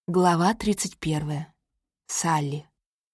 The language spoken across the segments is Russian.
Глава 31. Салли.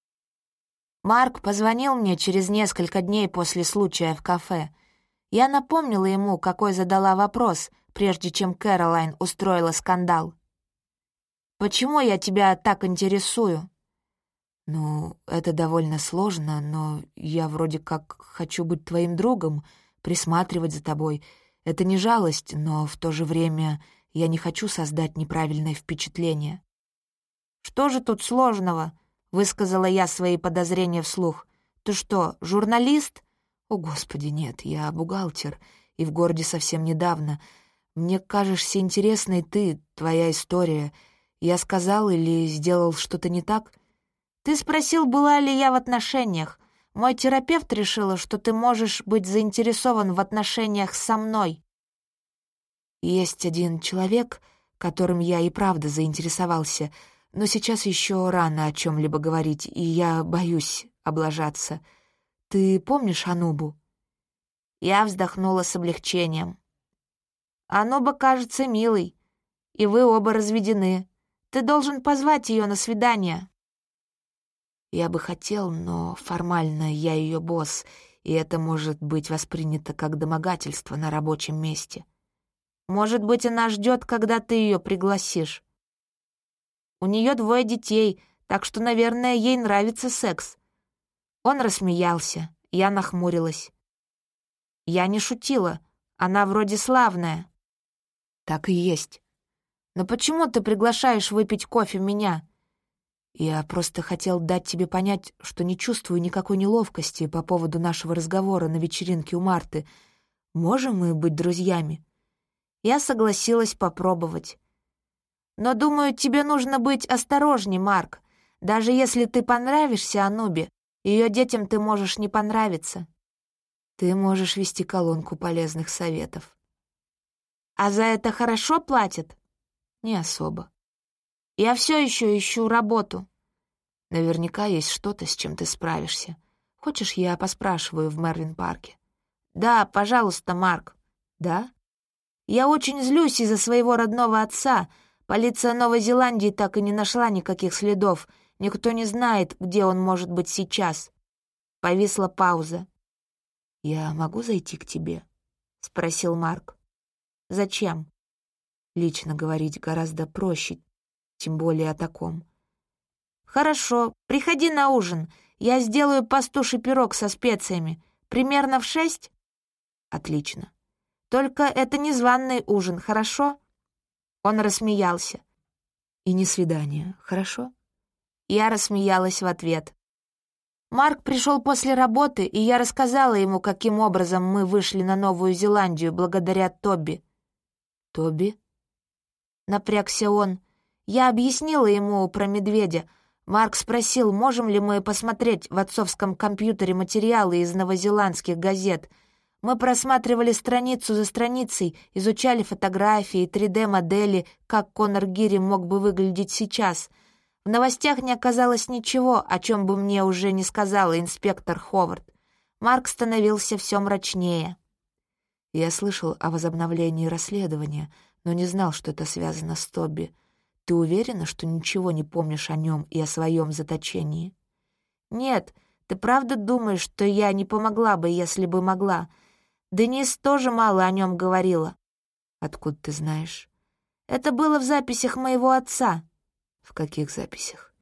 Марк позвонил мне через несколько дней после случая в кафе. Я напомнила ему, какой задала вопрос, прежде чем Кэролайн устроила скандал. «Почему я тебя так интересую?» «Ну, это довольно сложно, но я вроде как хочу быть твоим другом, присматривать за тобой. Это не жалость, но в то же время я не хочу создать неправильное впечатление». «Что же тут сложного?» — высказала я свои подозрения вслух. «Ты что, журналист?» «О, Господи, нет, я бухгалтер, и в городе совсем недавно. Мне кажешься интересной ты, твоя история. Я сказал или сделал что-то не так?» «Ты спросил, была ли я в отношениях. Мой терапевт решила, что ты можешь быть заинтересован в отношениях со мной». «Есть один человек, которым я и правда заинтересовался, но сейчас еще рано о чем-либо говорить, и я боюсь облажаться. Ты помнишь Анубу?» Я вздохнула с облегчением. «Ануба кажется милой, и вы оба разведены. Ты должен позвать ее на свидание». Я бы хотел, но формально я ее босс, и это может быть воспринято как домогательство на рабочем месте. «Может быть, она ждет, когда ты ее пригласишь. У нее 2 детей, так что, наверное, ей нравится секс». Он рассмеялся, я нахмурилась. «Я не шутила, она вроде славная». «Так и есть. Но почему ты приглашаешь выпить кофе меня?» «Я просто хотел дать тебе понять, что не чувствую никакой неловкости по поводу нашего разговора на вечеринке у Марты. Можем мы быть друзьями?» Я согласилась попробовать. «Но, думаю, тебе нужно быть осторожней, Марк. Даже если ты понравишься Анубе, ее детям ты можешь не понравиться». «Ты можешь вести колонку полезных советов». «А за это хорошо платят?» «Не особо». «Я все еще ищу работу». «Наверняка есть что-то, с чем ты справишься. Хочешь, я поспрашиваю в Мерлин-парке?» «Да, пожалуйста, Марк». «Да?» «Я очень злюсь из-за своего родного отца. Полиция Новой Зеландии так и не нашла никаких следов. Никто не знает, где он может быть сейчас». Повисла пауза. «Я могу зайти к тебе?» — спросил Марк. «Зачем?» Лично говорить гораздо проще, тем более о таком. «Хорошо, приходи на ужин. Я сделаю пастуший пирог со специями. Примерно в 6?» «Отлично. Только это не званый ужин, хорошо?» Он рассмеялся. «И не свидание, хорошо?» Я рассмеялась в ответ. Марк пришел после работы, и я рассказала ему, каким образом мы вышли на Новую Зеландию благодаря Тоби. «Тоби?» Напрягся он. Я объяснила ему про медведя. Марк спросил, можем ли мы посмотреть в отцовском компьютере материалы из новозеландских газет. Мы просматривали страницу за страницей, изучали фотографии и 3D-модели, как Конор Гири мог бы выглядеть сейчас. В новостях не оказалось ничего, о чем бы мне уже не сказала инспектор Ховард. Марк становился все мрачнее. «Я слышал о возобновлении расследования, но не знал, что это связано с Тоби. Ты уверена, что ничего не помнишь о нем и о своем заточении?» «Нет, ты правда думаешь, что я не помогла бы, если бы могла? Денис тоже мало о нем говорила». «Откуда ты знаешь?» «Это было в записях моего отца». «В каких записях?»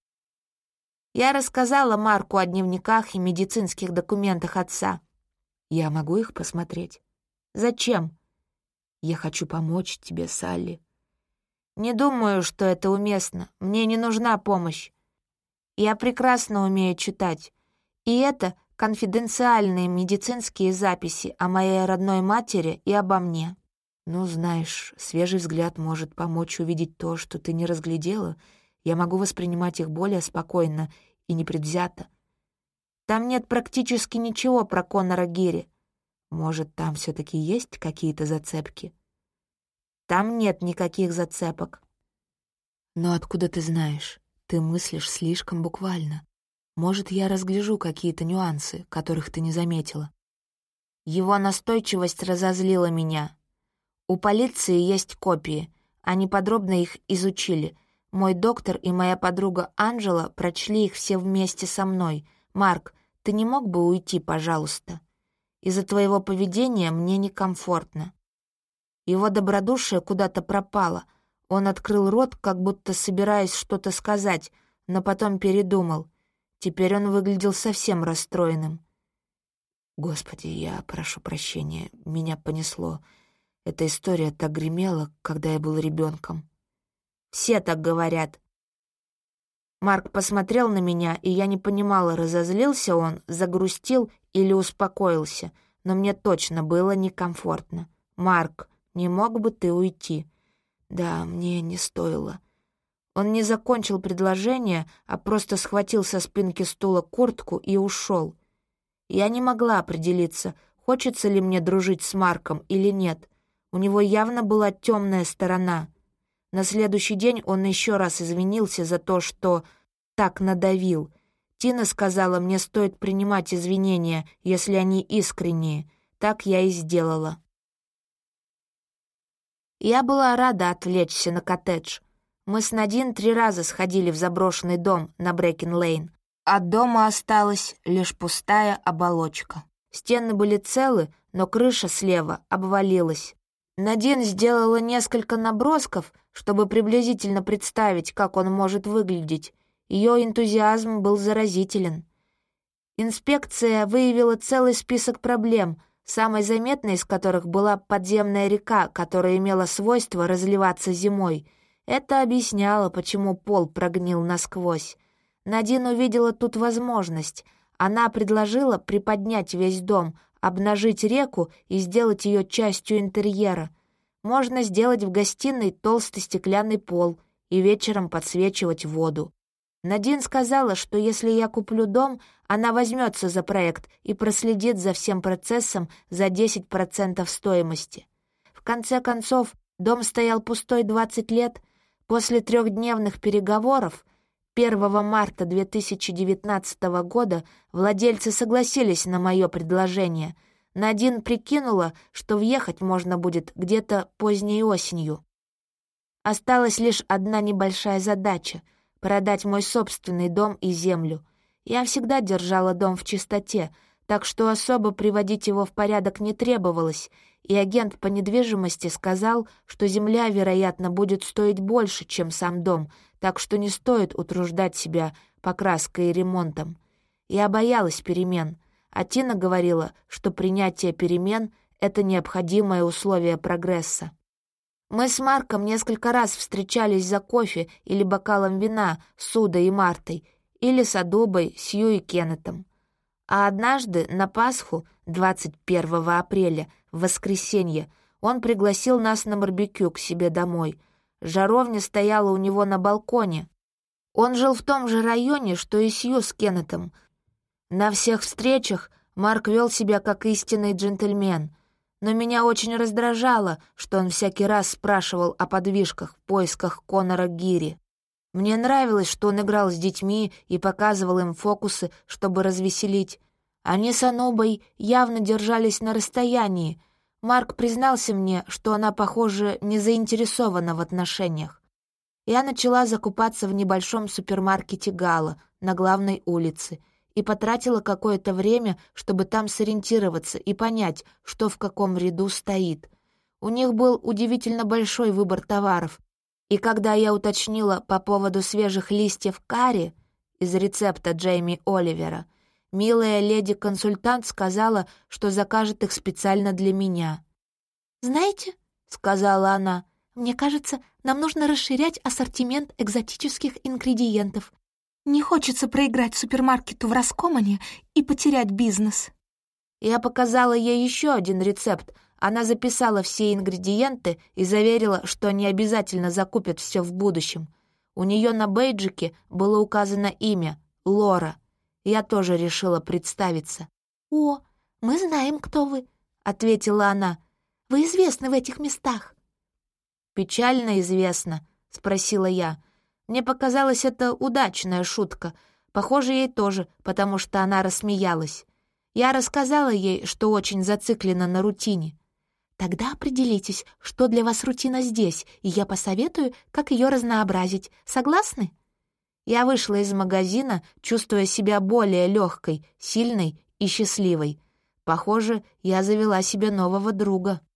Я рассказала Марку о дневниках и медицинских документах отца. «Я могу их посмотреть?» «Зачем?» «Я хочу помочь тебе, Салли». «Не думаю, что это уместно. Мне не нужна помощь. Я прекрасно умею читать. И это конфиденциальные медицинские записи о моей родной матери и обо мне». «Ну, знаешь, свежий взгляд может помочь увидеть то, что ты не разглядела. Я могу воспринимать их более спокойно и непредвзято. Там нет практически ничего про Конора Гири. Может, там все-таки есть какие-то зацепки?» «Там нет никаких зацепок». «Но откуда ты знаешь? Ты мыслишь слишком буквально. Может, я разгляжу какие-то нюансы, которых ты не заметила». Его настойчивость разозлила меня. У полиции есть копии. Они подробно их изучили. Мой доктор и моя подруга Анжела прочли их все вместе со мной. Марк, ты не мог бы уйти, пожалуйста? Из-за твоего поведения мне некомфортно». Его добродушие куда-то пропало. Он открыл рот, как будто собираясь что-то сказать, но потом передумал. Теперь он выглядел совсем расстроенным. «Господи, я прошу прощения, меня понесло. Эта история так гремела, когда я был ребенком». «Все так говорят». Марк посмотрел на меня, и я не понимала, разозлился он, загрустил или успокоился, но мне точно было некомфортно. «Марк, не мог бы ты уйти?» «Да, мне не стоило». Он не закончил предложение, а просто схватил со спинки стула куртку и ушел. Я не могла определиться, хочется ли мне дружить с Марком или нет. У него явно была темная сторона. На следующий день он еще раз извинился за то, что так надавил. Тина сказала, мне стоит принимать извинения, если они искренние. Так я и сделала. Я была рада отвлечься на коттедж. Мы с Надин 3 раза сходили в заброшенный дом на Брэкен-Лейн. От дома осталась лишь пустая оболочка. Стены были целы, но крыша слева обвалилась. Надин сделала несколько набросков, чтобы приблизительно представить, как он может выглядеть. Ее энтузиазм был заразителен. Инспекция выявила целый список проблем, самой заметной из которых была подземная река, которая имела свойство разливаться зимой. Это объясняло, почему пол прогнил насквозь. Надин увидела тут возможность. Она предложила приподнять весь дом, обнажить реку и сделать ее частью интерьера. Можно сделать в гостиной толстый стеклянный пол и вечером подсвечивать воду. Надин сказала, что если я куплю дом, она возьмется за проект и проследит за всем процессом за 10% стоимости. В конце концов, дом стоял пустой 20 лет. После 3-дневных переговоров 1 марта 2019 года владельцы согласились на мое предложение. Надин прикинула, что въехать можно будет где-то поздней осенью. Осталась лишь одна небольшая задача — продать мой собственный дом и землю. Я всегда держала дом в чистоте, так что особо приводить его в порядок не требовалось, и агент по недвижимости сказал, что земля, вероятно, будет стоить больше, чем сам дом, так что не стоит утруждать себя покраской и ремонтом. Я боялась перемен, а Тина говорила, что принятие перемен — это необходимое условие прогресса. Мы с Марком несколько раз встречались за кофе или бокалом вина с Удой и Мартой, или с Адубой, Сью и Кеннетом. А однажды на Пасху, 21 апреля, в воскресенье, он пригласил нас на барбекю к себе домой. Жаровня стояла у него на балконе. Он жил в том же районе, что и Сью с Кеннетом. На всех встречах Марк вел себя как истинный джентльмен, но меня очень раздражало, что он всякий раз спрашивал о подвижках в поисках Конора Гири. Мне нравилось, что он играл с детьми и показывал им фокусы, чтобы развеселить. Они с Анубой явно держались на расстоянии. Марк признался мне, что она, похоже, не заинтересована в отношениях. Я начала закупаться в небольшом супермаркете «Гала» на главной улице и потратила какое-то время, чтобы там сориентироваться и понять, что в каком ряду стоит. У них был удивительно большой выбор товаров, и когда я уточнила по поводу свежих листьев карри из рецепта Джейми Оливера, милая леди-консультант сказала, что закажет их специально для меня. «Знаете, — сказала она, — мне кажется, нам нужно расширять ассортимент экзотических ингредиентов. Не хочется проиграть супермаркету в Раскомане и потерять бизнес». Я показала ей еще один рецепт. Она записала все ингредиенты и заверила, что они обязательно закупят все в будущем. У нее на бейджике было указано имя — Лора. Я тоже решила представиться. «О, мы знаем, кто вы», — ответила она. «Вы известны в этих местах». «Печально известно?» — спросила я. Мне показалась это удачная шутка. Похоже, ей тоже, потому что она рассмеялась. Я рассказала ей, что очень зациклена на рутине. Тогда определитесь, что для вас рутина здесь, и я посоветую, как ее разнообразить. Согласны?» Я вышла из магазина, чувствуя себя более легкой, сильной и счастливой. Похоже, я завела себе нового друга.